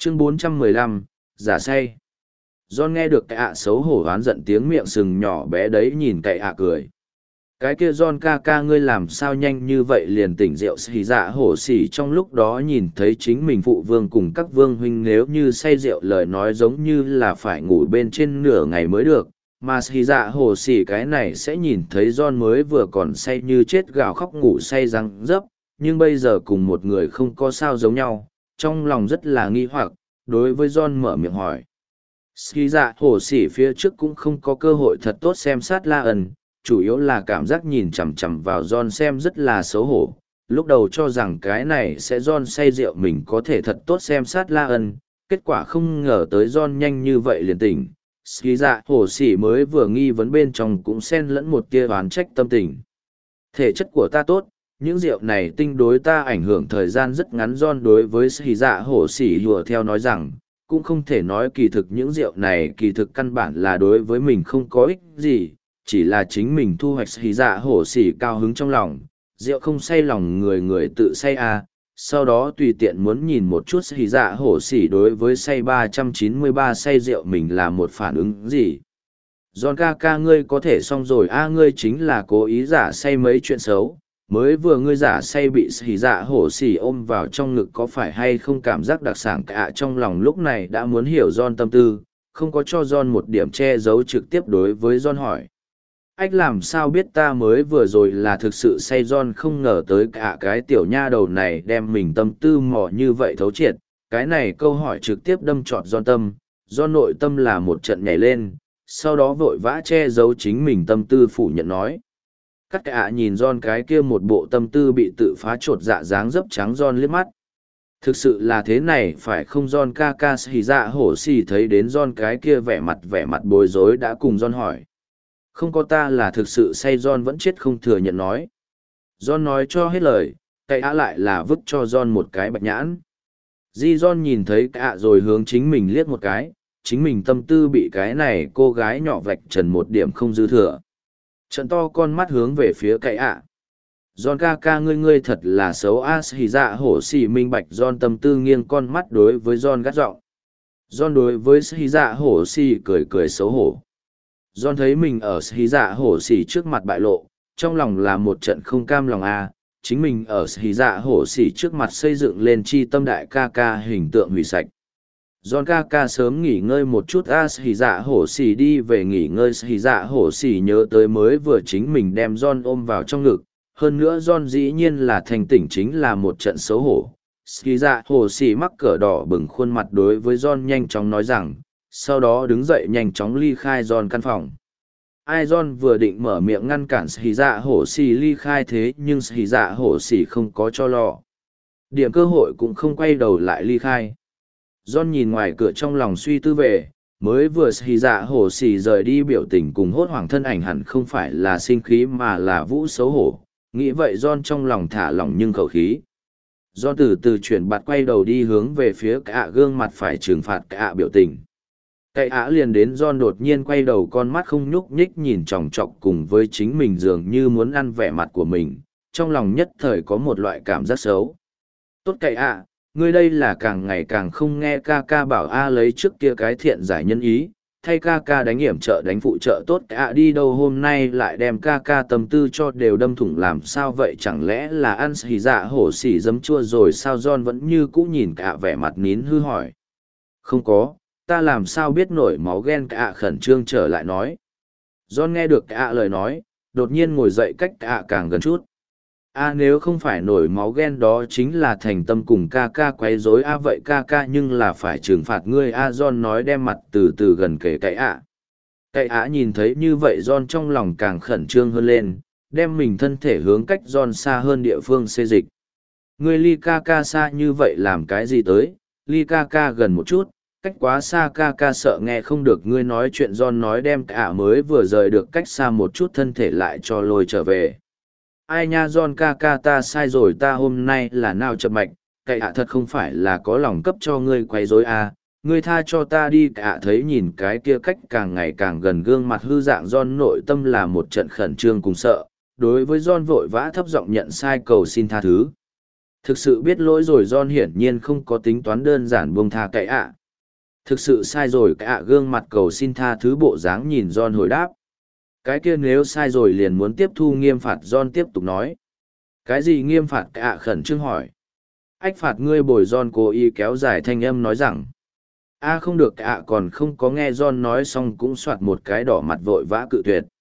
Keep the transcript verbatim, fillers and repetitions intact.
Chương bốn trăm mười lăm, giả say. John nghe được cái ạ xấu hổ oán giận tiếng miệng sừng nhỏ bé đấy nhìn cái ạ cười. Cái kia John ca ca ngươi làm sao nhanh như vậy liền tỉnh rượu xì dạ hổ xỉ trong lúc đó nhìn thấy chính mình phụ vương cùng các vương huynh nếu như say rượu lời nói giống như là phải ngủ bên trên nửa ngày mới được, mà xì dạ hổ xỉ cái này sẽ nhìn thấy John mới vừa còn say như chết gào khóc ngủ say răng dấp, nhưng bây giờ cùng một người không có sao giống nhau, trong lòng rất là nghi hoặc, đối với John mở miệng hỏi. Xì dạ hổ xỉ phía trước cũng không có cơ hội thật tốt xem sát La ẩn, chủ yếu là cảm giác nhìn chằm chằm vào John xem rất là xấu hổ. Lúc đầu cho rằng cái này sẽ John say rượu mình có thể thật tốt xem sát La ân, kết quả không ngờ tới John nhanh như vậy liền tỉnh. Ski dạ hổ xỉ mới vừa nghi vấn bên trong cũng xen lẫn một tia oán trách tâm tình. Thể chất của ta tốt, những rượu này tinh đối ta ảnh hưởng thời gian rất ngắn. John đối với Ski dạ hổ xỉ hùa theo nói rằng, cũng không thể nói kỳ thực những rượu này kỳ thực căn bản là đối với mình không có ích gì, chỉ là chính mình thu hoạch xì dạ hổ xỉ cao hứng trong lòng, rượu không say lòng người người tự say à, sau đó tùy tiện muốn nhìn một chút xì dạ hổ xỉ đối với say ba trăm chín mươi ba say rượu mình là một phản ứng gì. John ca ca ngươi có thể xong rồi a, ngươi chính là cố ý giả say mấy chuyện xấu, mới vừa ngươi giả say bị xì dạ hổ xỉ ôm vào trong ngực có phải hay không cảm giác đặc sản cả trong lòng lúc này đã muốn hiểu John tâm tư, không có cho John một điểm che giấu trực tiếp đối với John hỏi. Ách làm sao biết ta mới vừa rồi là thực sự say. John không ngờ tới cả cái tiểu nha đầu này đem mình tâm tư mò như vậy thấu triệt, cái này câu hỏi trực tiếp đâm trọt John tâm, do nội tâm là một trận nhảy lên, sau đó vội vã che giấu chính mình tâm tư phủ nhận nói. Các cả nhìn John cái kia một bộ tâm tư bị tự phá trột dạ dáng dấp trắng John liếc mắt. Thực sự là thế này phải không? John ca ca xì dạ hổ xì thấy đến John cái kia vẻ mặt vẻ mặt bối rối đã cùng John hỏi. Không có, ta là thực sự say. John vẫn chết không thừa nhận nói. John nói cho hết lời, cái ạ lại là vứt cho John một cái bạch nhãn. Di John nhìn thấy cái ạ rồi hướng chính mình liếc một cái, chính mình tâm tư bị cái này cô gái nhỏ vạch trần một điểm không dư thừa. Trận to con mắt hướng về phía cái ạ. John ca ca ngươi ngươi thật là xấu a. Xì dạ hổ xì minh bạch John tâm tư nghiêng con mắt đối với John gắt giọng. John đối với xì dạ hổ xì cười cười xấu hổ. John thấy mình ở xì dạ hổ xỉ trước mặt bại lộ, trong lòng là một trận không cam lòng a. Chính mình ở xì dạ hổ xỉ trước mặt xây dựng lên chi tâm đại ca ca hình tượng hủy sạch. John ca ca sớm nghỉ ngơi một chút a. Xì dạ hổ xỉ đi về nghỉ ngơi. Xì dạ hổ xỉ nhớ tới mới vừa chính mình đem John ôm vào trong ngực, hơn nữa John dĩ nhiên là thành tỉnh chính là một trận xấu hổ. Xì dạ hổ xỉ mắc cỡ đỏ bừng khuôn mặt đối với John nhanh chóng nói rằng, sau đó đứng dậy nhanh chóng ly khai John căn phòng. Ai John vừa định mở miệng ngăn cản xì dạ hổ xì ly khai thế nhưng xì dạ hổ xì không có cho lò. Điểm cơ hội cũng không quay đầu lại ly khai. John nhìn ngoài cửa trong lòng suy tư về, mới vừa xì dạ hổ xì rời đi biểu tình cùng hốt hoảng thân ảnh hẳn không phải là sinh khí mà là vũ xấu hổ. Nghĩ vậy John trong lòng thả lỏng nhưng khẩu khí. John từ từ chuyển bạt quay đầu đi hướng về phía cả gương mặt phải trừng phạt cả biểu tình. Cái ả liền đến John đột nhiên quay đầu con mắt không nhúc nhích nhìn chòng chọc cùng với chính mình dường như muốn ăn vẻ mặt của mình, trong lòng nhất thời có một loại cảm giác xấu. Tốt cái ả, ngươi đây là càng ngày càng không nghe ca ca bảo a lấy trước kia cái thiện giải nhân ý, thay ca ca đánh hiểm trợ đánh phụ trợ tốt cái ả đi đâu hôm nay lại đem ca ca tâm tư cho đều đâm thủng làm sao vậy, chẳng lẽ là ăn xì dạ hổ xỉ giấm chua rồi sao? John vẫn như cũ nhìn cả vẻ mặt nín hư hỏi. Không có. Ta làm sao biết nổi máu ghen? Cả khẩn trương trở lại nói. John nghe được cả lời nói, đột nhiên ngồi dậy cách cả càng gần chút. A nếu không phải nổi máu ghen đó chính là thành tâm cùng ca ca quấy rối a vậy ca ca nhưng là phải trừng phạt ngươi a. John nói đem mặt từ từ gần kề cái ạ. Cái ạ nhìn thấy như vậy John trong lòng càng khẩn trương hơn lên, đem mình thân thể hướng cách John xa hơn địa phương xê dịch. Ngươi ly ca ca xa như vậy làm cái gì tới? Ly ca ca gần một chút. Cách quá xa ca ca sợ nghe không được ngươi nói chuyện. John nói đem cả mới vừa rời được cách xa một chút thân thể lại cho lôi trở về. Ai nha John ca ca ta sai rồi, ta hôm nay là nào chập mạch, cậy ạ thật không phải là có lòng cấp cho ngươi quấy rối à, ngươi tha cho ta đi. Cả thấy nhìn cái kia cách càng ngày càng gần gương mặt hư dạng John nội tâm là một trận khẩn trương cùng sợ, đối với John vội vã thấp giọng nhận sai cầu xin tha thứ. Thực sự biết lỗi rồi John hiển nhiên không có tính toán đơn giản buông tha cậy ạ. Thực sự sai rồi cậy ạ gương mặt cầu xin tha thứ bộ dáng nhìn John hồi đáp. Cái kia nếu sai rồi liền muốn tiếp thu nghiêm phạt John tiếp tục nói. Cái gì nghiêm phạt cậy ạ khẩn trương hỏi. Ách phạt ngươi bồi John cố ý kéo dài thanh âm nói rằng. A không được cậy ạ còn không có nghe John nói xong cũng soạt một cái đỏ mặt vội vã cự tuyệt.